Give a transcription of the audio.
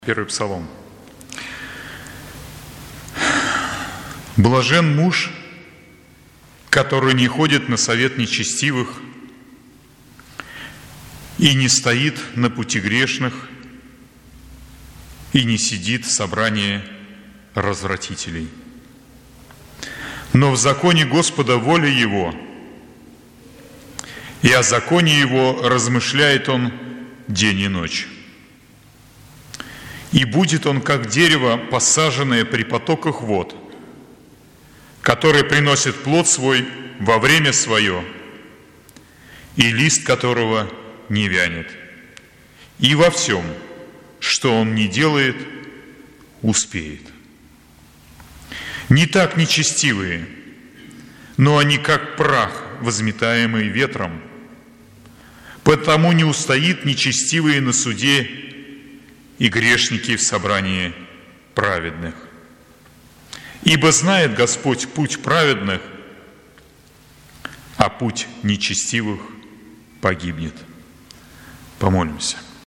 Первый псалом. Блажен муж, который не ходит на совет нечестивых и не стоит на пути грешных и не сидит в собрании развратителей. Но в законе Господа воля его, и о законе его размышляет он день и ночь. И будет он, как дерево, посаженное при потоках вод, которое приносит плод свой во время свое, и лист которого не вянет. И во всем, что он не делает, успеет. Не так нечестивые, но они как прах, возметаемый ветром. Потому не устоит нечестивые на суде, и грешники в собрании праведных. Ибо знает Господь путь праведных, а путь нечестивых погибнет. Помолимся.